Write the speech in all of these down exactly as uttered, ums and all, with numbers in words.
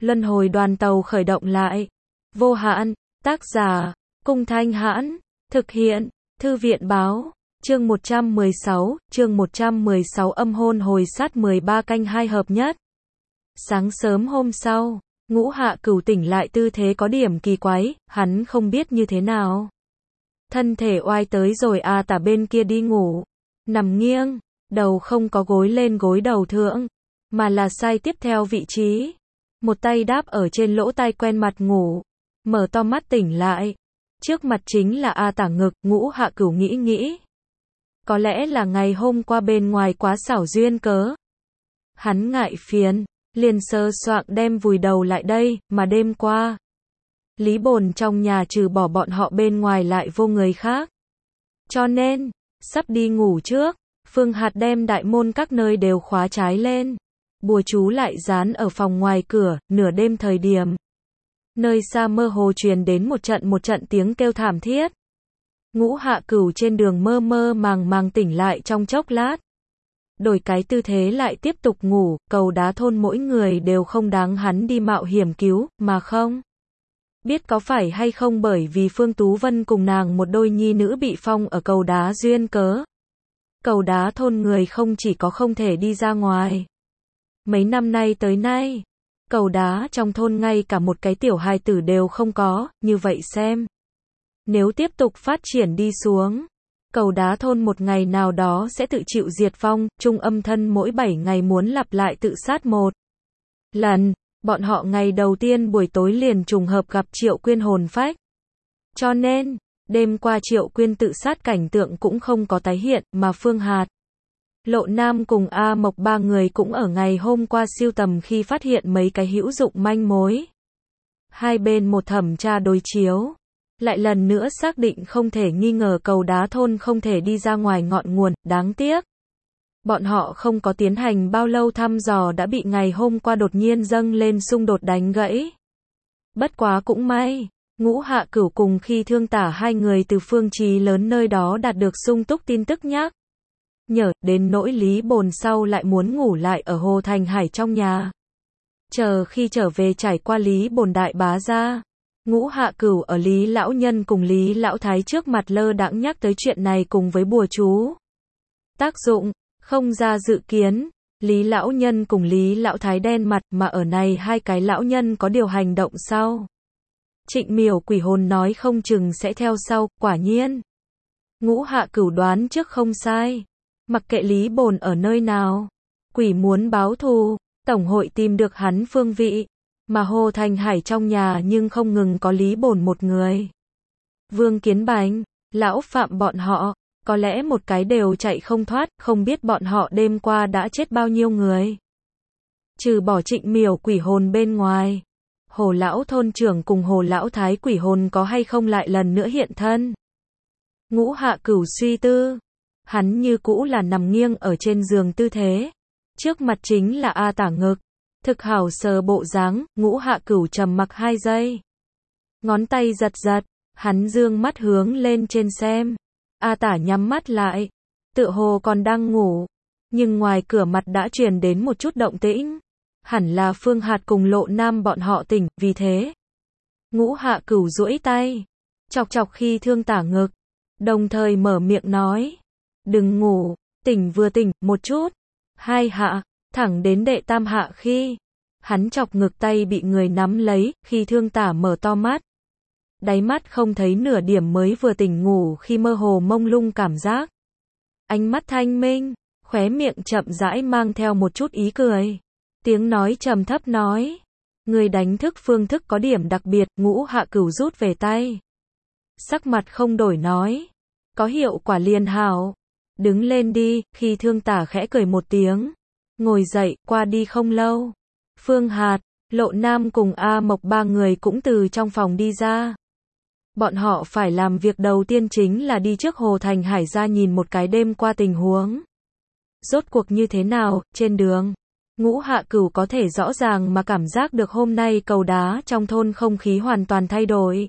Luân hồi đoàn tàu khởi động lại. Vô hạn, tác giả, Cung Thanh Hãn, thực hiện, Thư viện Báo, chương một trăm mười sáu, chương một trăm mười sáu âm hôn hồi sát mười ba canh hai hợp nhất. Sáng sớm hôm sau, Ngũ Hạ Cửu tỉnh lại tư thế có điểm kỳ quái, hắn không biết như thế nào. Thân thể oai tới rồi A Tả bên kia đi ngủ, nằm nghiêng, đầu không có gối lên gối đầu thượng, mà là sai tiếp theo vị trí. Một tay đáp ở trên lỗ tai quen mặt ngủ, mở to mắt tỉnh lại. Trước mặt chính là A Tả ngực, Ngũ Hạ Cửu nghĩ nghĩ. Có lẽ là ngày hôm qua bên ngoài quá xảo duyên cớ. Hắn ngại phiền, liền sơ soạng đem vùi đầu lại đây, mà đêm qua. Lý Bồn trong nhà trừ bỏ bọn họ bên ngoài lại vô người khác. Cho nên, sắp đi ngủ trước, Phương Hạt đem đại môn các nơi đều khóa trái lên. Bùa chú lại dán ở phòng ngoài cửa, nửa đêm thời điểm. Nơi xa mơ hồ truyền đến một trận một trận tiếng kêu thảm thiết. Ngũ Hạ Cửu trên đường mơ mơ màng màng tỉnh lại trong chốc lát. Đổi cái tư thế lại tiếp tục ngủ, cầu đá thôn mỗi người đều không đáng hắn đi mạo hiểm cứu, mà không. Biết có phải hay không bởi vì Phương Tú Vân cùng nàng một đôi nhi nữ bị phong ở cầu đá duyên cớ. Cầu đá thôn người không chỉ có không thể đi ra ngoài. Mấy năm nay tới nay, cầu đá trong thôn ngay cả một cái tiểu hài tử đều không có, như vậy xem. Nếu tiếp tục phát triển đi xuống, cầu đá thôn một ngày nào đó sẽ tự chịu diệt vong, Trung Âm Thân mỗi bảy ngày muốn lặp lại tự sát một lần, bọn họ ngày đầu tiên buổi tối liền trùng hợp gặp Triệu Quyên hồn phách. Cho nên, đêm qua Triệu Quyên tự sát cảnh tượng cũng không có tái hiện, mà Phương Hạt, Lộ Nam cùng A Mộc ba người cũng ở ngày hôm qua siêu tầm khi phát hiện mấy cái hữu dụng manh mối. Hai bên một thẩm tra đối chiếu, lại lần nữa xác định không thể nghi ngờ cầu đá thôn không thể đi ra ngoài ngọn nguồn, đáng tiếc. Bọn họ không có tiến hành bao lâu thăm dò đã bị ngày hôm qua đột nhiên dâng lên xung đột đánh gãy. Bất quá cũng may, Ngũ Hạ Cửu cùng khi thương tả hai người từ Phương Chí lớn nơi đó đạt được sung túc tin tức nhắc nhở, đến nỗi Lý Bồn sau lại muốn ngủ lại ở Hồ Thành Hải trong nhà. Chờ khi trở về trải qua Lý Bồn đại bá ra, Ngũ Hạ Cửu ở Lý Lão Nhân cùng Lý Lão Thái trước mặt lơ đãng nhắc tới chuyện này cùng với bùa chú. Tác dụng, không ra dự kiến, Lý Lão Nhân cùng Lý Lão Thái đen mặt mà ở này hai cái lão nhân có điều hành động sau. Trịnh Miểu quỷ hồn nói không chừng sẽ theo sau, quả nhiên. Ngũ Hạ Cửu đoán trước không sai. Mặc kệ Lý Bồn ở nơi nào, quỷ muốn báo thù, tổng hội tìm được hắn phương vị, mà Hồ Thành Hải trong nhà nhưng không ngừng có Lý Bồn một người. Vương Kiến Bành, Lão Phạm bọn họ, có lẽ một cái đều chạy không thoát, không biết bọn họ đêm qua đã chết bao nhiêu người. Trừ bỏ Trịnh Miểu quỷ hồn bên ngoài, Hồ Lão thôn trưởng cùng Hồ Lão Thái quỷ hồn có hay không lại lần nữa hiện thân. Ngũ Hạ Cửu suy tư. Hắn như cũ là nằm nghiêng ở trên giường tư thế. Trước mặt chính là A Tả ngực. Thực hảo sờ bộ dáng, Ngũ Hạ Cửu trầm mặc hai giây. Ngón tay giật giật, hắn dương mắt hướng lên trên xem. A Tả nhắm mắt lại, tựa hồ còn đang ngủ. Nhưng ngoài cửa mặt đã truyền đến một chút động tĩnh. Hẳn là Phương Hạt cùng Lộ Nam bọn họ tỉnh, vì thế. Ngũ Hạ Cửu duỗi tay, chọc chọc khi thương tả ngực. Đồng thời mở miệng nói. Đừng ngủ, tỉnh vừa tỉnh, một chút. Hai hạ, thẳng đến đệ tam hạ khi. Hắn chọc ngực tay bị người nắm lấy, khi thương tả mở to mắt. Đáy mắt không thấy nửa điểm mới vừa tỉnh ngủ khi mơ hồ mông lung cảm giác. Ánh mắt thanh minh, khóe miệng chậm rãi mang theo một chút ý cười. Tiếng nói trầm thấp nói. Người đánh thức phương thức có điểm đặc biệt, Ngũ Hạ Cửu rút về tay. Sắc mặt không đổi nói. Có hiệu quả liền hảo. Đứng lên đi, khi thương tả khẽ cười một tiếng. Ngồi dậy, qua đi không lâu. Phương Hạt, Lộ Nam cùng A Mộc ba người cũng từ trong phòng đi ra. Bọn họ phải làm việc đầu tiên chính là đi trước Hồ Thành Hải ra nhìn một cái đêm qua tình huống. Rốt cuộc như thế nào, trên đường. Ngũ Hạ Cửu có thể rõ ràng mà cảm giác được hôm nay cầu đá trong thôn không khí hoàn toàn thay đổi.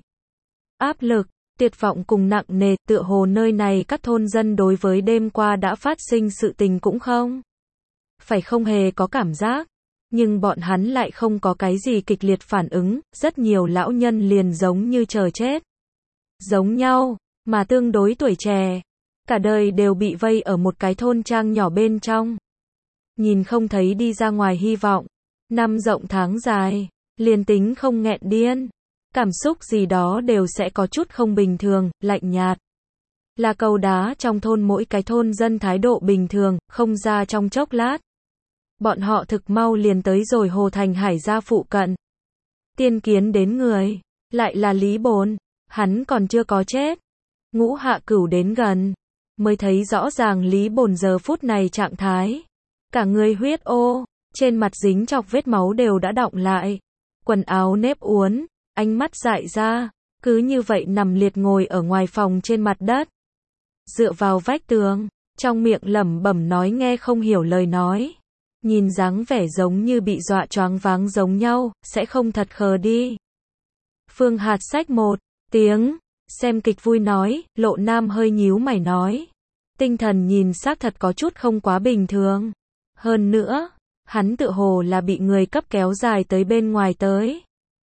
Áp lực, tuyệt vọng cùng nặng nề, tựa hồ nơi này các thôn dân đối với đêm qua đã phát sinh sự tình cũng không. Phải không hề có cảm giác. nhưng bọn hắn lại không có cái gì kịch liệt phản ứng, rất nhiều lão nhân liền giống như chờ chết. Giống nhau, mà tương đối tuổi trẻ, cả đời đều bị vây ở một cái thôn trang nhỏ bên trong. Nhìn không thấy đi ra ngoài hy vọng, năm rộng tháng dài, liền tính không nghẹn điên, cảm xúc gì đó đều sẽ có chút không bình thường, lạnh nhạt. Là cầu đá trong thôn mỗi cái thôn dân thái độ bình thường, không ra trong chốc lát. Bọn họ thực mau liền tới rồi Hồ Thành Hải gia phụ cận. Tiên kiến đến người, lại là Lý Bồn, hắn còn chưa có chết. Ngũ Hạ Cửu đến gần, mới thấy rõ ràng Lý Bồn giờ phút này trạng thái. Cả người huyết ô, trên mặt dính chọc vết máu đều đã đọng lại. Quần áo nếp uốn, ánh mắt dại ra, cứ như vậy nằm liệt ngồi ở ngoài phòng trên mặt đất. Dựa vào vách tường, trong miệng lẩm bẩm nói nghe không hiểu lời nói. Nhìn dáng vẻ giống như bị dọa choáng váng giống nhau, sẽ không thật khờ đi. Phương Hạt xách một tiếng, xem kịch vui nói, Lộ Nam hơi nhíu mày nói. Tinh thần nhìn xác thật có chút không quá bình thường. Hơn nữa, hắn tự hồ là bị người cấp kéo dài tới bên ngoài tới.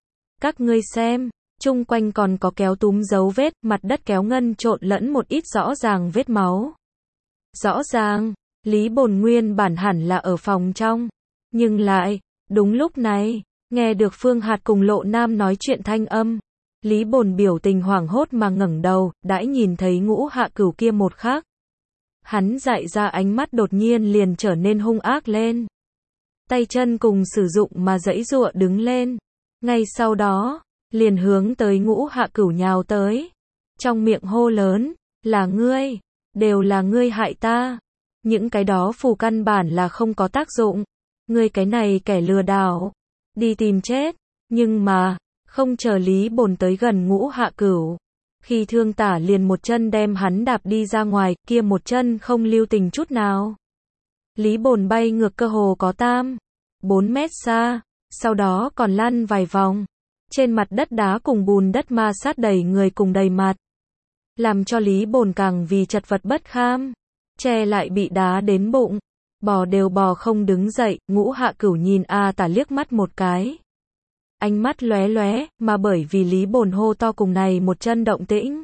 Các ngươi xem, chung quanh còn có kéo túm dấu vết, mặt đất kéo ngân trộn lẫn một ít rõ ràng vết máu. Rõ ràng, Lý Bồn nguyên bản hẳn là ở phòng trong. Nhưng lại, đúng lúc này, nghe được Phương Hạt cùng Lộ Nam nói chuyện thanh âm. Lý Bồn biểu tình hoảng hốt mà ngẩng đầu, đãi nhìn thấy Ngũ Hạ Cửu kia một khắc. Hắn dại ra ánh mắt đột nhiên liền trở nên hung ác lên. Tay chân cùng sử dụng mà giãy giụa đứng lên. Ngay sau đó, liền hướng tới Ngũ Hạ Cửu nhào tới. Trong miệng hô lớn, là ngươi, đều là ngươi hại ta. Những cái đó phù căn bản là không có tác dụng. Ngươi cái này kẻ lừa đảo, đi tìm chết. Nhưng mà, không chờ Lý Bồn tới gần Ngũ Hạ Cửu. Khi thương tả liền một chân đem hắn đạp đi ra ngoài, kia một chân không lưu tình chút nào. Lý Bồn bay ngược cơ hồ có tam, bốn mét xa, sau đó còn lăn vài vòng. Trên mặt đất đá cùng bùn đất ma sát đầy người cùng đầy mặt. Làm cho Lý Bồn càng vì chật vật bất kham. Che lại bị đá đến bụng. Bò đều bò không đứng dậy, Ngũ Hạ Cửu nhìn A Tả liếc mắt một cái. Ánh mắt lóe lóe, mà bởi vì Lý Bồn hô to cùng này một chân động tĩnh.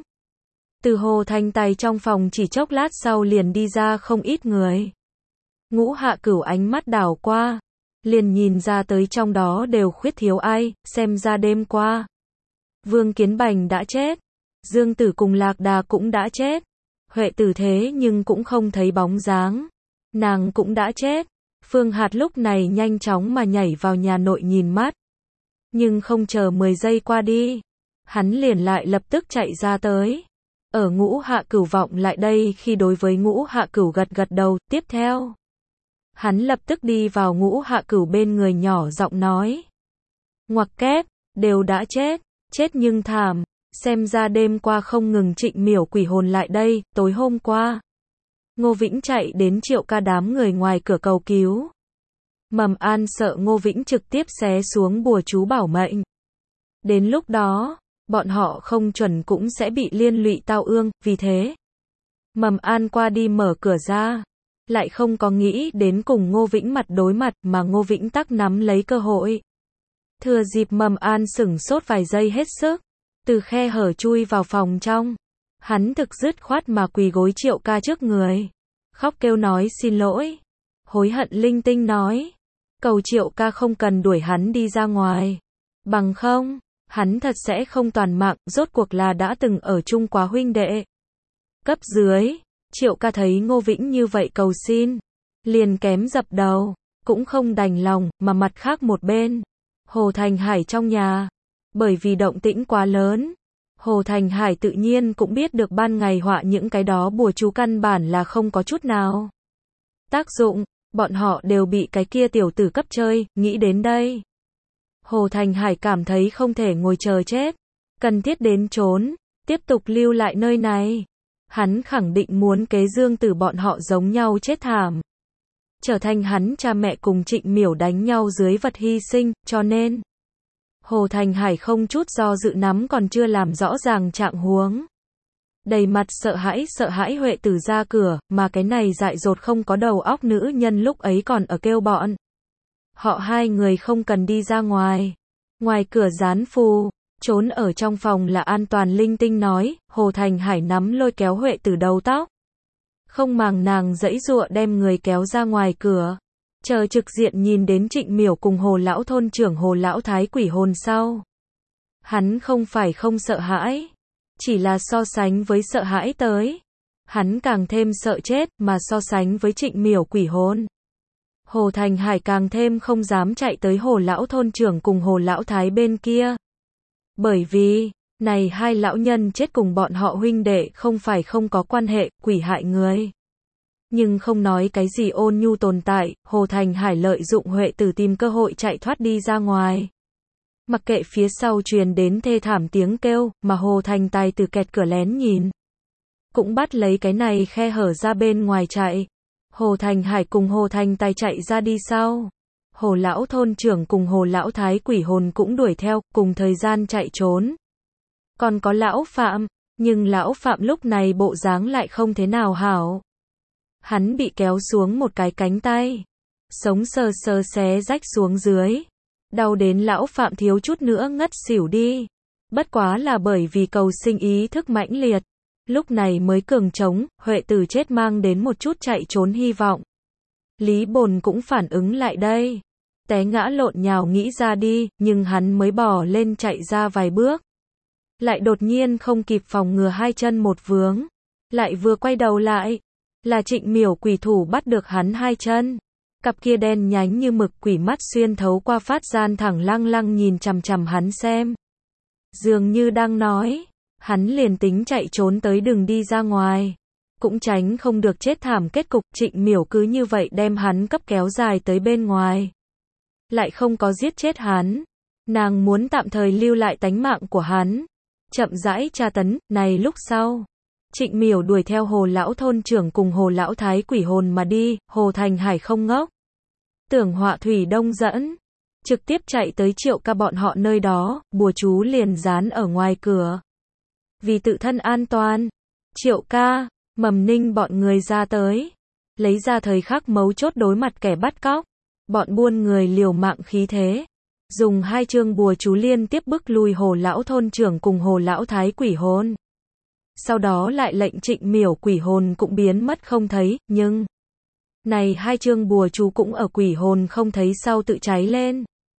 Từ Hồ Thành tay trong phòng chỉ chốc lát sau liền đi ra không ít người. Ngũ Hạ Cửu ánh mắt đảo qua, liền nhìn ra tới trong đó đều khuyết thiếu ai, xem ra đêm qua. Vương Kiến Bành đã chết, Dương Tử cùng Lạc Đà cũng đã chết, Huệ Tử thế nhưng cũng không thấy bóng dáng. Nàng cũng đã chết. Phương Hạt lúc này nhanh chóng mà nhảy vào nhà nội nhìn mắt. Nhưng không chờ mười giây qua đi, hắn liền lại lập tức chạy ra tới. Ở Ngũ Hạ Cửu vọng lại đây khi đối với Ngũ Hạ Cửu gật gật đầu, tiếp theo. Hắn lập tức đi vào Ngũ Hạ Cửu bên người nhỏ giọng nói. Ngoặc kép, đều đã chết, chết nhưng thảm, xem ra đêm qua không ngừng Trịnh Miểu quỷ hồn lại đây, tối hôm qua. Ngô Vĩnh chạy đến Triệu Ca đám người ngoài cửa cầu cứu. Mầm An sợ Ngô Vĩnh trực tiếp xé xuống bùa chú bảo mệnh. Đến lúc đó, bọn họ không chuẩn cũng sẽ bị liên lụy tao ương, vì thế. Mầm An qua đi mở cửa ra, lại không có nghĩ đến cùng Ngô Vĩnh mặt đối mặt mà Ngô Vĩnh tắc nắm lấy cơ hội. Thừa dịp Mầm An sửng sốt vài giây hết sức, từ khe hở chui vào phòng trong. Hắn thực dứt khoát mà quỳ gối Triệu Ca trước người. Khóc kêu nói xin lỗi. Hối hận linh tinh nói. Cầu Triệu Ca không cần đuổi hắn đi ra ngoài. Bằng không, hắn thật sẽ không toàn mạng, rốt cuộc là đã từng ở chung quá huynh đệ. Cấp dưới, Triệu Ca thấy Ngô Vĩnh như vậy cầu xin. Liền kém dập đầu, cũng không đành lòng, mà mặt khác một bên. Hồ Thành Hải trong nhà. Bởi vì động tĩnh quá lớn. Hồ Thành Hải tự nhiên cũng biết được ban ngày họa những cái đó bùa chú căn bản là không có chút nào tác dụng, bọn họ đều bị cái kia tiểu tử cấp chơi, nghĩ đến đây. Hồ Thành Hải cảm thấy không thể ngồi chờ chết, cần thiết đến trốn, tiếp tục lưu lại nơi này. Hắn khẳng định muốn kế Dương Tử bọn họ giống nhau chết thảm. Trở thành hắn cha mẹ cùng Trịnh Miểu đánh nhau dưới vật hy sinh, cho nên Hồ Thành Hải không chút do dự nắm còn chưa làm rõ ràng trạng huống. Đầy mặt sợ hãi sợ hãi Huệ Tử ra cửa, mà cái này dại dột không có đầu óc nữ nhân lúc ấy còn ở kêu bọn. Họ hai người không cần đi ra ngoài. Ngoài cửa dán phù, trốn ở trong phòng là an toàn linh tinh nói, Hồ Thành Hải nắm lôi kéo Huệ Tử đầu tóc. Không màng nàng giãy giụa đem người kéo ra ngoài cửa. Chờ trực diện nhìn đến Trịnh Miểu cùng Hồ lão thôn trưởng Hồ lão thái quỷ hồn sau. Hắn không phải không sợ hãi, chỉ là so sánh với sợ hãi tới. Hắn càng thêm sợ chết mà so sánh với Trịnh Miểu quỷ hồn. Hồ Thành Hải càng thêm không dám chạy tới Hồ lão thôn trưởng cùng Hồ lão thái bên kia. Bởi vì, này hai lão nhân chết cùng bọn họ huynh đệ không phải không có quan hệ, quỷ hại người. Nhưng không nói cái gì ôn nhu tồn tại, Hồ Thành Hải lợi dụng Huệ Tử tìm cơ hội chạy thoát đi ra ngoài. Mặc kệ phía sau truyền đến thê thảm tiếng kêu, mà Hồ Thành Tài từ kẹt cửa lén nhìn. Cũng bắt lấy cái này khe hở ra bên ngoài chạy. Hồ Thành Hải cùng Hồ Thành Tài chạy ra đi sau. Hồ lão thôn trưởng cùng Hồ lão thái quỷ hồn cũng đuổi theo, cùng thời gian chạy trốn. Còn có lão Phạm, nhưng lão Phạm lúc này bộ dáng lại không thế nào hảo. Hắn bị kéo xuống một cái cánh tay, sống sờ sờ xé rách xuống dưới. Đau đến lão Phạm thiếu chút nữa ngất xỉu đi. Bất quá là bởi vì cầu sinh ý thức mãnh liệt. Lúc này mới cường trống, Huệ Tử chết mang đến một chút chạy trốn hy vọng. Lý Bồn cũng phản ứng lại đây. Té ngã lộn nhào nghĩ ra đi, nhưng hắn mới bò lên chạy ra vài bước. Lại đột nhiên không kịp phòng ngừa hai chân một vướng. Lại vừa quay đầu lại. Là Trịnh Miểu quỷ thủ bắt được hắn hai chân. Cặp kia đen nhánh như mực quỷ mắt xuyên thấu qua phát gian thẳng lăng lăng nhìn chằm chằm hắn xem. Dường như đang nói. Hắn liền tính chạy trốn tới đừng đi ra ngoài. Cũng tránh không được chết thảm kết cục. Trịnh Miểu cứ như vậy đem hắn cấp kéo dài tới bên ngoài. Lại không có giết chết hắn. Nàng muốn tạm thời lưu lại tánh mạng của hắn. Chậm rãi tra tấn, này lúc sau. Trịnh Miểu đuổi theo Hồ lão thôn trưởng cùng Hồ lão thái quỷ hồn mà đi, Hồ Thành Hải không ngốc. Tưởng Họa Thủy Đông dẫn. Trực tiếp chạy tới Triệu Ca bọn họ nơi đó, bùa chú liền dán ở ngoài cửa. Vì tự thân an toàn, Triệu Ca, Mầm Ninh bọn người ra tới. Lấy ra thời khắc mấu chốt đối mặt kẻ bắt cóc. Bọn buôn người liều mạng khí thế. Dùng hai chương bùa chú liên tiếp bức lui Hồ lão thôn trưởng cùng Hồ lão thái quỷ hồn. Sau đó lại lệnh Trịnh Miểu quỷ hồn cũng biến mất không thấy, nhưng này hai chương bùa chú cũng ở quỷ hồn không thấy sau tự cháy lên.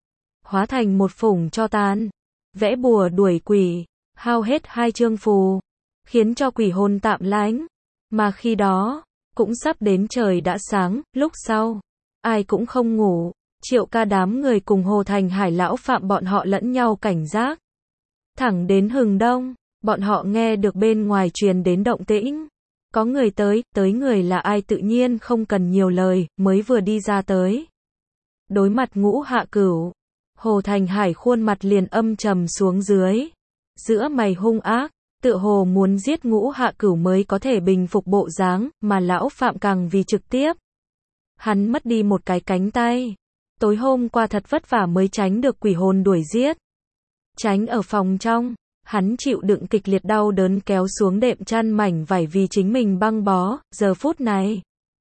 Hóa thành một phủng tro tàn. Vẽ bùa đuổi quỷ, hao hết hai chương phù, khiến cho quỷ hồn tạm lánh. Mà khi đó, cũng sắp đến trời đã sáng, lúc sau, ai cũng không ngủ. Triệu Ca đám người cùng Hồ Thành Hải lão Phạm bọn họ lẫn nhau cảnh giác. Thẳng đến hừng đông. Bọn họ nghe được bên ngoài truyền đến động tĩnh. Có người tới, tới người là ai tự nhiên không cần nhiều lời, mới vừa đi ra tới. Đối mặt Ngũ Hạ Cửu, Hồ Thành Hải khuôn mặt liền âm trầm xuống dưới. Giữa mày hung ác, tựa hồ muốn giết Ngũ Hạ Cửu mới có thể bình phục bộ dáng, mà lão Phạm càng vì trực tiếp. Hắn mất đi một cái cánh tay. Tối hôm qua thật vất vả mới tránh được quỷ hồn đuổi giết. Tránh ở phòng trong. Hắn chịu đựng kịch liệt đau đớn kéo xuống đệm chăn mảnh vải vì chính mình băng bó, giờ phút này.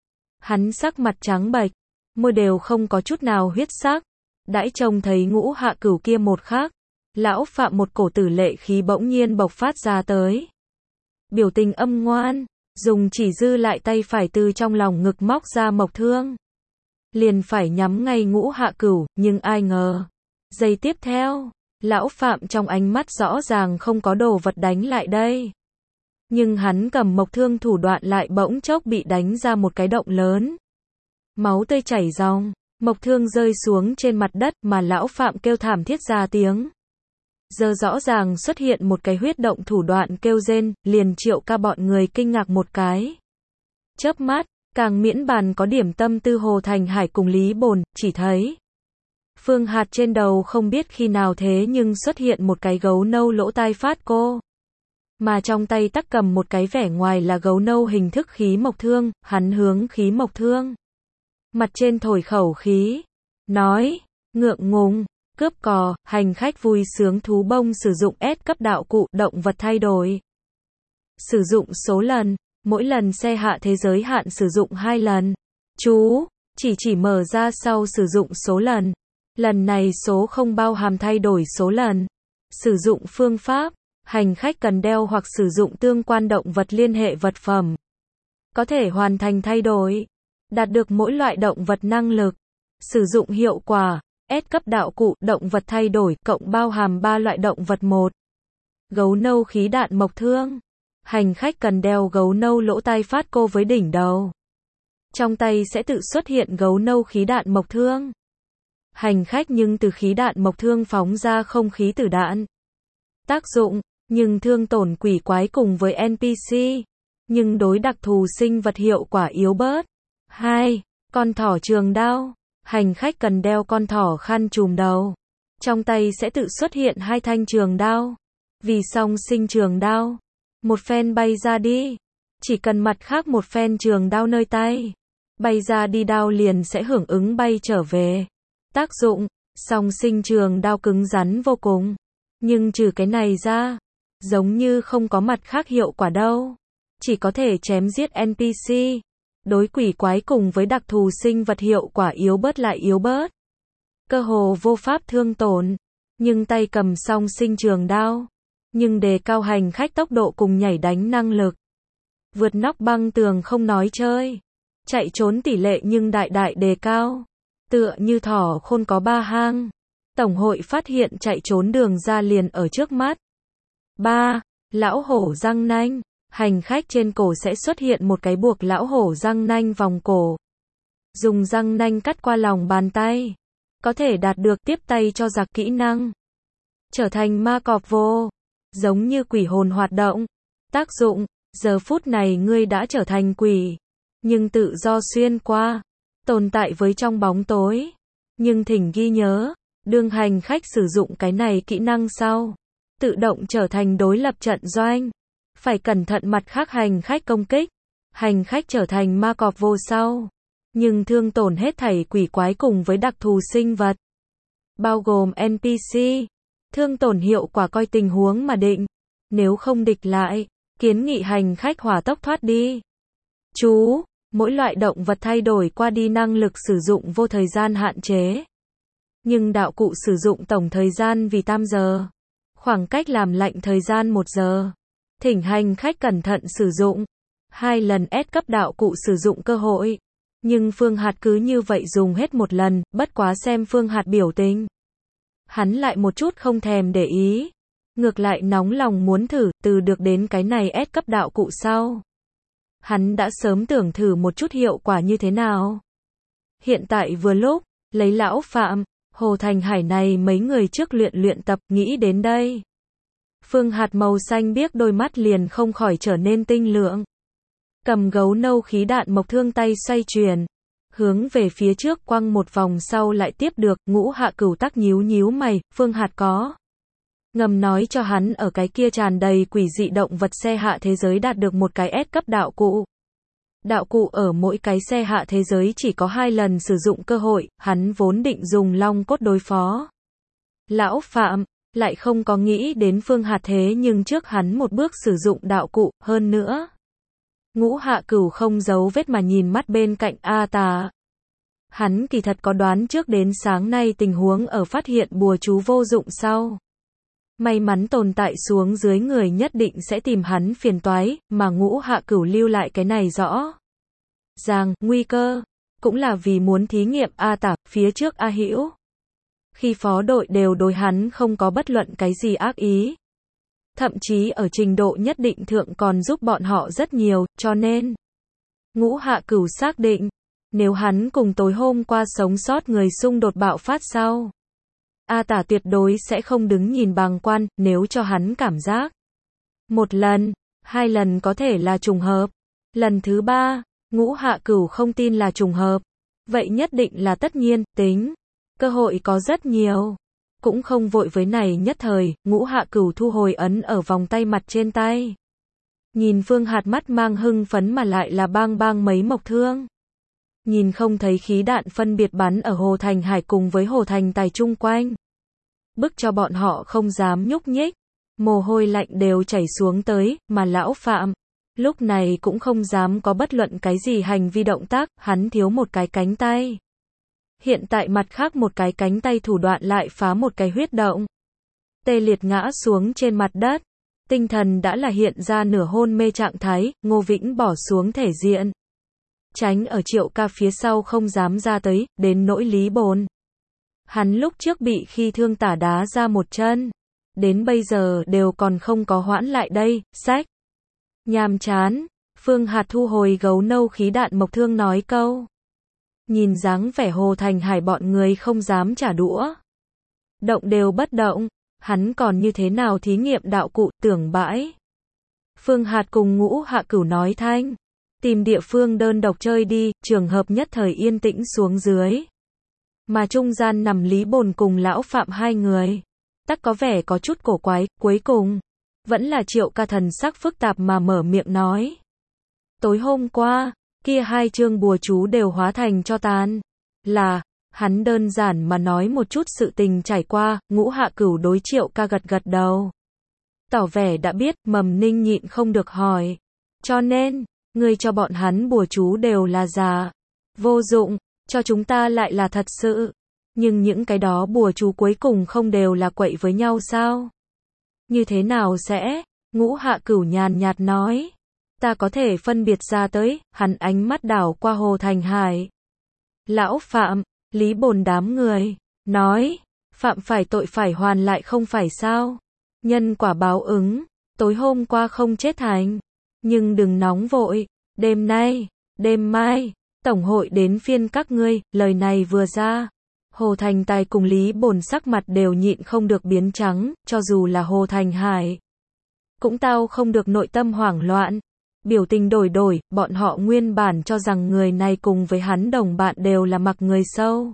Hắn sắc mặt trắng bệch, môi đều không có chút nào huyết sắc. Đãi trông thấy Ngũ Hạ Cửu kia một khắc, lão Phạm một cổ tử lệ khí bỗng nhiên bộc phát ra tới. Biểu tình âm ngoan, dùng chỉ dư lại tay phải từ trong lòng ngực móc ra mộc thương. Liền phải nhắm ngay Ngũ Hạ Cửu, nhưng ai ngờ. Giây tiếp theo. Lão Phạm trong ánh mắt rõ ràng không có đồ vật đánh lại đây. Nhưng hắn cầm mộc thương thủ đoạn lại bỗng chốc bị đánh ra một cái động lớn. Máu tươi chảy ròng, mộc thương rơi xuống trên mặt đất mà lão Phạm kêu thảm thiết ra tiếng. Giờ rõ ràng xuất hiện một cái huyết động thủ đoạn kêu rên, liền Triệu Ca bọn người kinh ngạc một cái. Chớp mắt, càng miễn bàn có điểm tâm tư Hồ Thành Hải cùng Lý Bồn, chỉ thấy. Phương hạt trên đầu không biết khi nào thế nhưng xuất hiện một cái gấu nâu lỗ tai phát cô. Mà trong tay tắc cầm một cái vẻ ngoài là gấu nâu hình thức khí mộc thương, hắn hướng khí mộc thương. Mặt trên thổi khẩu khí. Nói, ngượng ngùng, cướp cò, hành khách vui sướng thú bông sử dụng S cấp đạo cụ, động vật thay đổi. Sử dụng số lần, mỗi lần xe hạ thế giới hạn sử dụng hai lần. Chú, chỉ chỉ mở ra sau sử dụng số lần. Lần này số không bao hàm thay đổi số lần. Sử dụng phương pháp, hành khách cần đeo hoặc sử dụng tương quan động vật liên hệ vật phẩm. Có thể hoàn thành thay đổi. Đạt được mỗi loại động vật năng lực. Sử dụng hiệu quả, S cấp đạo cụ, động vật thay đổi, cộng bao hàm ba loại động vật một. Gấu nâu khí đạn mộc thương. Hành khách cần đeo gấu nâu lỗ tai phát cô với đỉnh đầu. Trong tay sẽ tự xuất hiện gấu nâu khí đạn mộc thương. Hành khách nhưng từ khí đạn mộc thương phóng ra không khí tử đạn. Tác dụng, nhưng thương tổn quỷ quái cùng với en pê xê. Nhưng đối đặc thù sinh vật hiệu quả yếu bớt. hai. Con thỏ trường đao. Hành khách cần đeo con thỏ khăn trùm đầu. Trong tay sẽ tự xuất hiện hai thanh trường đao. Vì song sinh trường đao. Một phen bay ra đi. Chỉ cần mặt khác một phen trường đao nơi tay. Bay ra đi đao liền sẽ hưởng ứng bay trở về. Tác dụng, song sinh trường đao cứng rắn vô cùng. Nhưng trừ cái này ra, giống như không có mặt khác hiệu quả đâu. Chỉ có thể chém giết en pê xê. Đối quỷ quái cùng với đặc thù sinh vật hiệu quả yếu bớt lại yếu bớt. Cơ hồ vô pháp thương tổn. Nhưng tay cầm song sinh trường đao. Nhưng đề cao hành khách tốc độ cùng nhảy đánh năng lực. Vượt nóc băng tường không nói chơi. Chạy trốn tỷ lệ nhưng đại đại đề cao. Tựa như thỏ khôn có ba hang. Tổng hội phát hiện chạy trốn đường ra liền ở trước mắt. ba. Lão hổ răng nanh. Hành khách trên cổ sẽ xuất hiện một cái buộc lão hổ răng nanh vòng cổ. Dùng răng nanh cắt qua lòng bàn tay. Có thể đạt được tiếp tay cho giặc kỹ năng. Trở thành ma cọp vô. Giống như quỷ hồn hoạt động. Tác dụng, giờ phút này ngươi đã trở thành quỷ. Nhưng tự do xuyên qua. Tồn tại với trong bóng tối. Nhưng thỉnh ghi nhớ, đương hành khách sử dụng cái này kỹ năng sau. Tự động trở thành đối lập trận doanh. Phải cẩn thận mặt khác hành khách công kích. Hành khách trở thành ma cọp vô sau. Nhưng thương tổn hết thảy quỷ quái cùng với đặc thù sinh vật. Bao gồm en pê xê. Thương tổn hiệu quả coi tình huống mà định. Nếu không địch lại, kiến nghị hành khách hỏa tốc thoát đi. Chú, mỗi loại động vật thay đổi qua đi năng lực sử dụng vô thời gian hạn chế. Nhưng đạo cụ sử dụng tổng thời gian vì tam giờ. Khoảng cách làm lạnh thời gian một giờ. Thỉnh hành khách cẩn thận sử dụng. Hai lần S cấp đạo cụ sử dụng cơ hội. Nhưng Phương Hạt cứ như vậy dùng hết một lần, bất quá xem Phương Hạt biểu tình. Hắn lại một chút không thèm để ý. Ngược lại nóng lòng muốn thử, từ được đến cái này S cấp đạo cụ sau. Hắn đã sớm tưởng thử một chút hiệu quả như thế nào. Hiện tại vừa lúc, lấy lão Phạm, Hồ Thành Hải này mấy người trước luyện luyện tập, nghĩ đến đây. Phương Hạt màu xanh biếc đôi mắt liền không khỏi trở nên tinh lượng. Cầm gấu nâu khí đạn mộc thương tay xoay chuyển. Hướng về phía trước quăng một vòng sau lại tiếp được, Ngũ Hạ Cửu tắc nhíu nhíu mày, Phương Hạt có. Ngầm nói cho hắn ở cái kia tràn đầy quỷ dị động vật xe hạ thế giới đạt được một cái S cấp đạo cụ. Đạo cụ ở mỗi cái xe hạ thế giới chỉ có hai lần sử dụng cơ hội, hắn vốn định dùng long cốt đối phó. Lão Phạm, lại không có nghĩ đến Phương Hạt thế nhưng trước hắn một bước sử dụng đạo cụ, hơn nữa. Ngũ Hạ Cửu không giấu vết mà nhìn mắt bên cạnh A Tà. Hắn kỳ thật có đoán trước đến sáng nay tình huống ở phát hiện bùa chú vô dụng sau. May mắn tồn tại xuống dưới người nhất định sẽ tìm hắn phiền toái, mà Ngũ Hạ Cửu lưu lại cái này rõ ràng, nguy cơ, cũng là vì muốn thí nghiệm A Tà, phía trước A Hữu. Khi phó đội đều đối hắn không có bất luận cái gì ác ý. Thậm chí ở trình độ nhất định thượng còn giúp bọn họ rất nhiều, cho nên Ngũ Hạ Cửu xác định, nếu hắn cùng tối hôm qua sống sót người xung đột bạo phát sau. A Tả tuyệt đối sẽ không đứng nhìn bàng quan, nếu cho hắn cảm giác. Một lần, hai lần có thể là trùng hợp. Lần thứ ba, Ngũ Hạ Cửu không tin là trùng hợp. Vậy nhất định là tất nhiên, tính. Cơ hội có rất nhiều. Cũng không vội với này nhất thời, Ngũ Hạ Cửu thu hồi ấn ở vòng tay mặt trên tay. Nhìn Phương Hạt mắt mang hưng phấn mà lại là bang bang mấy mộc thương. Nhìn không thấy khí đạn phân biệt bắn ở Hồ Thành Hải cùng với Hồ Thành Tài chung quanh. Bức cho bọn họ không dám nhúc nhích. Mồ hôi lạnh đều chảy xuống tới, mà lão Phạm. Lúc này cũng không dám có bất luận cái gì hành vi động tác, hắn thiếu một cái cánh tay. Hiện tại mặt khác một cái cánh tay thủ đoạn lại phá một cái huyết động. Tê liệt ngã xuống trên mặt đất. Tinh thần đã là hiện ra nửa hôn mê trạng thái, Ngô Vĩnh bỏ xuống thể diện. Tránh ở Triệu Ca phía sau không dám ra tới, đến nỗi Lý Bồn. Hắn lúc trước bị khi thương tả đá ra một chân. Đến bây giờ đều còn không có hoãn lại đây, sách. Nhàm chán, Phương Hạt thu hồi gấu nâu khí đạn mộc thương nói câu. Nhìn dáng vẻ Hồ Thành Hải bọn người không dám trả đũa. Động đều bất động, hắn còn như thế nào thí nghiệm đạo cụ, tưởng bãi. Phương Hạt cùng Ngũ Hạ Cửu nói thanh. Tìm địa phương đơn độc chơi đi, trường hợp nhất thời yên tĩnh xuống dưới. Mà trung gian nằm Lý Bồn cùng lão Phạm hai người. Tắc có vẻ có chút cổ quái, cuối cùng. Vẫn là Triệu Ca thần sắc phức tạp mà mở miệng nói. Tối hôm qua, kia hai chương bùa chú đều hóa thành cho tàn. Là, hắn đơn giản mà nói một chút sự tình trải qua, Ngũ Hạ Cửu đối Triệu Ca gật gật đầu. Tỏ vẻ đã biết, Mầm Ninh nhịn không được hỏi. Cho nên, ngươi cho bọn hắn bùa chú đều là giả. Vô dụng, cho chúng ta lại là thật sự. Nhưng những cái đó bùa chú cuối cùng không đều là quậy với nhau sao? Như thế nào sẽ? Ngũ Hạ Cửu nhàn nhạt nói. Ta có thể phân biệt ra tới, hắn ánh mắt đảo qua Hồ Thành Hải. Lão Phạm, Lý Bồn đám người, nói, phạm phải tội phải hoàn lại không phải sao? Nhân quả báo ứng, tối hôm qua không chết thành. Nhưng đừng nóng vội, đêm nay, đêm mai, tổng hội đến phiên các ngươi, lời này vừa ra. Hồ Thành Tài cùng Lý Bồn sắc mặt đều nhịn không được biến trắng, cho dù là Hồ Thành Hải. Cũng tao không được nội tâm hoảng loạn. Biểu tình đổi đổi, bọn họ nguyên bản cho rằng người này cùng với hắn đồng bạn đều là mặc người sâu.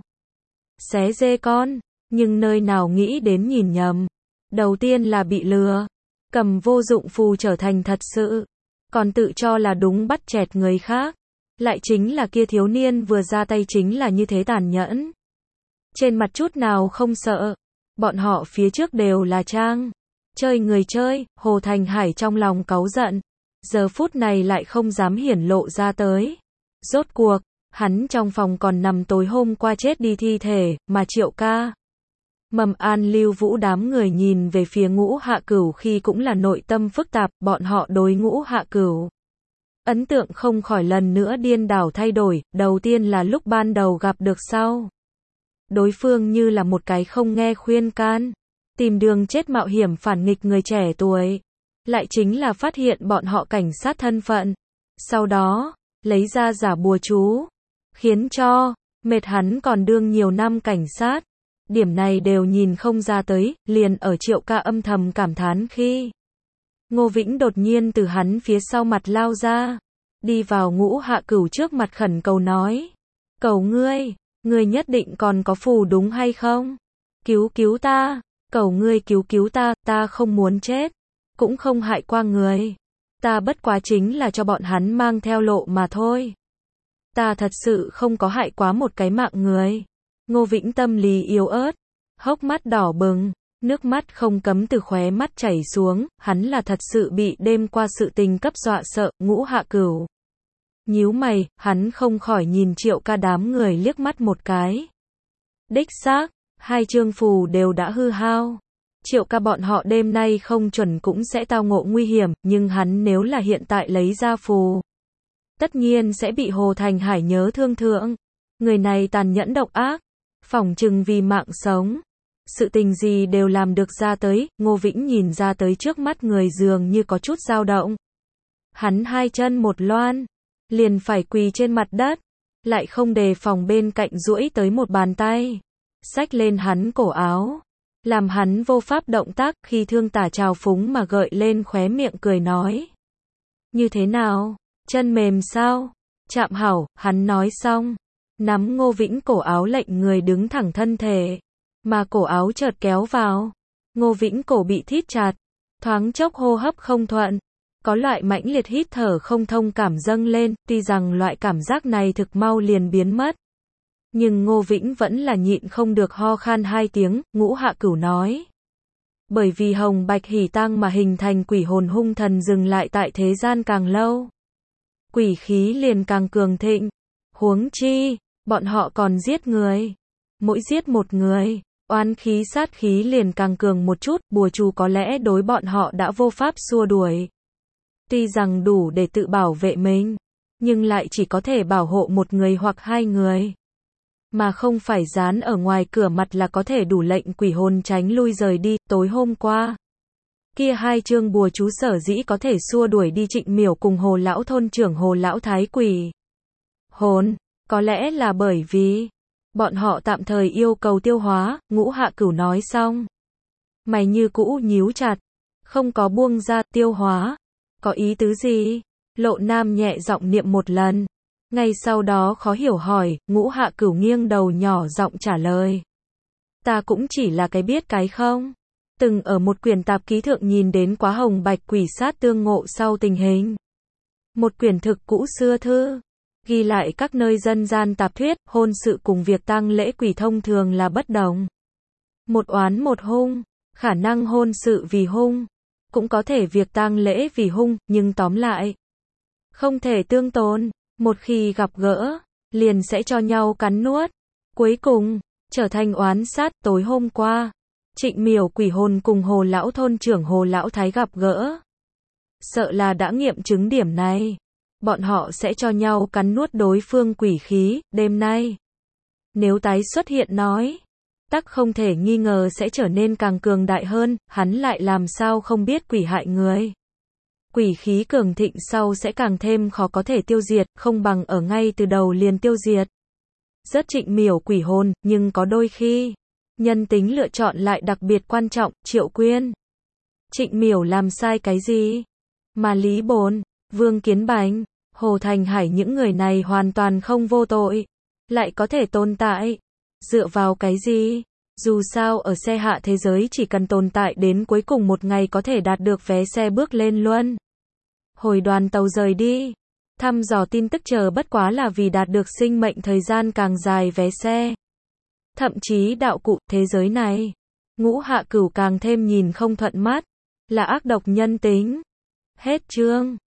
Xé dê con, nhưng nơi nào nghĩ đến nhìn nhầm. Đầu tiên là bị lừa, cầm vô dụng phù trở thành thật sự, còn tự cho là đúng bắt chẹt người khác. Lại chính là kia thiếu niên vừa ra tay chính là như thế tàn nhẫn. Trên mặt chút nào không sợ, bọn họ phía trước đều là trang. Chơi người chơi, Hồ Thành Hải trong lòng cáu giận. Giờ phút này lại không dám hiển lộ ra tới. Rốt cuộc, hắn trong phòng còn nằm tối hôm qua chết đi thi thể, mà Triệu Ca. Mầm An Lưu Vũ đám người nhìn về phía Ngũ Hạ Cửu khi cũng là nội tâm phức tạp, bọn họ đối Ngũ Hạ Cửu. Ấn tượng không khỏi lần nữa điên đảo thay đổi, đầu tiên là lúc ban đầu gặp được sau. Đối phương như là một cái không nghe khuyên can, tìm đường chết mạo hiểm phản nghịch người trẻ tuổi. Lại chính là phát hiện bọn họ cảnh sát thân phận. Sau đó, lấy ra giả bùa chú. Khiến cho, mệt hắn còn đương nhiều năm cảnh sát. Điểm này đều nhìn không ra tới, liền ở Triệu Ca âm thầm cảm thán khi. Ngô Vĩnh đột nhiên từ hắn phía sau mặt lao ra. Đi vào Ngũ Hạ Cửu trước mặt khẩn cầu nói. Cầu ngươi, ngươi nhất định còn có phù đúng hay không? Cứu cứu ta, cầu ngươi cứu cứu ta, ta không muốn chết. Cũng không hại qua người. Ta bất quá chính là cho bọn hắn mang theo lộ mà thôi. Ta thật sự không có hại quá một cái mạng người. Ngô Vĩnh tâm lý yếu ớt, hốc mắt đỏ bừng, nước mắt không cấm từ khóe mắt chảy xuống, hắn là thật sự bị đêm qua sự tình cấp dọa sợ. Ngũ Hạ Cửu nhíu mày, hắn không khỏi nhìn Triệu Ca đám người liếc mắt một cái. Đích xác, hai chương phù đều đã hư hao. Triệu Ca bọn họ đêm nay không chuẩn cũng sẽ tao ngộ nguy hiểm, nhưng hắn nếu là hiện tại lấy ra phù, tất nhiên sẽ bị Hồ Thành Hải nhớ thương thượng. Người này tàn nhẫn độc ác, phỏng chừng vì mạng sống. Sự tình gì đều làm được ra tới, Ngô Vĩnh nhìn ra tới trước mắt người dường như có chút dao động. Hắn hai chân một loan, liền phải quỳ trên mặt đất, lại không đề phòng bên cạnh duỗi tới một bàn tay, xách lên hắn cổ áo. Làm hắn vô pháp động tác, khi thương tả trào phúng mà gợi lên khóe miệng cười nói. Như thế nào? Chân mềm sao? Chạm hảo, hắn nói xong. Nắm Ngô Vĩnh cổ áo lệnh người đứng thẳng thân thể. Mà cổ áo chợt kéo vào. Ngô Vĩnh cổ bị thít chặt. Thoáng chốc hô hấp không thuận. Có loại mãnh liệt hít thở không thông cảm dâng lên, tuy rằng loại cảm giác này thực mau liền biến mất. Nhưng Ngô Vĩnh vẫn là nhịn không được ho khan hai tiếng. Ngũ Hạ Cửu nói. Bởi vì hồng bạch hỉ tang mà hình thành quỷ hồn hung thần dừng lại tại thế gian càng lâu, quỷ khí liền càng cường thịnh. Huống chi, bọn họ còn giết người. Mỗi giết một người, oán khí sát khí liền càng cường một chút, bùa chú có lẽ đối bọn họ đã vô pháp xua đuổi. Tuy rằng đủ để tự bảo vệ mình, nhưng lại chỉ có thể bảo hộ một người hoặc hai người. Mà không phải dán ở ngoài cửa mặt là có thể đủ lệnh quỷ hồn tránh lui rời đi. Tối hôm qua, kia hai chương bùa chú sở dĩ có thể xua đuổi đi Trịnh Miểu cùng Hồ lão thôn trưởng Hồ lão thái quỷ hồn, có lẽ là bởi vì bọn họ tạm thời yêu cầu tiêu hóa. Ngũ Hạ Cửu nói xong, mày như cũ nhíu chặt, không có buông ra. Tiêu hóa, có ý tứ gì? Lộ Nam nhẹ giọng niệm một lần. Ngay sau đó khó hiểu hỏi. Ngũ Hạ Cửu nghiêng đầu nhỏ giọng trả lời. Ta cũng chỉ là cái biết cái không. Từng ở một quyển tạp ký thượng nhìn đến quá hồng bạch quỷ sát tương ngộ sau tình hình. Một quyển thực cũ xưa thư, ghi lại các nơi dân gian tạp thuyết, hôn sự cùng việc tang lễ quỷ thông thường là bất đồng. Một oán một hung, khả năng hôn sự vì hung, cũng có thể việc tang lễ vì hung, nhưng tóm lại, không thể tương tồn. Một khi gặp gỡ, liền sẽ cho nhau cắn nuốt. Cuối cùng, trở thành oán sát. Tối hôm qua, Trịnh Miểu quỷ hồn cùng Hồ lão thôn trưởng Hồ lão thái gặp gỡ. Sợ là đã nghiệm chứng điểm này. Bọn họ sẽ cho nhau cắn nuốt đối phương quỷ khí. Đêm nay, nếu tái xuất hiện nói, tắc không thể nghi ngờ sẽ trở nên càng cường đại hơn. Hắn lại làm sao không biết quỷ hại người. Quỷ khí cường thịnh sau sẽ càng thêm khó có thể tiêu diệt, không bằng ở ngay từ đầu liền tiêu diệt. Rất Trịnh Miểu quỷ hồn, nhưng có đôi khi, nhân tính lựa chọn lại đặc biệt quan trọng. Triệu Quyên, Trịnh Miểu làm sai cái gì? Mà Lý Bồn, Vương Kiến Bành, Hồ Thành Hải những người này hoàn toàn không vô tội, lại có thể tồn tại. Dựa vào cái gì? Dù sao ở xe hạ thế giới chỉ cần tồn tại đến cuối cùng một ngày có thể đạt được vé xe bước lên luân hồi đoàn tàu rời đi. Thăm dò tin tức chờ bất quá là vì đạt được sinh mệnh thời gian càng dài vé xe. Thậm chí đạo cụ thế giới này, Ngũ Hạ Cửu càng thêm nhìn không thuận mắt, là ác độc nhân tính. Hết chương.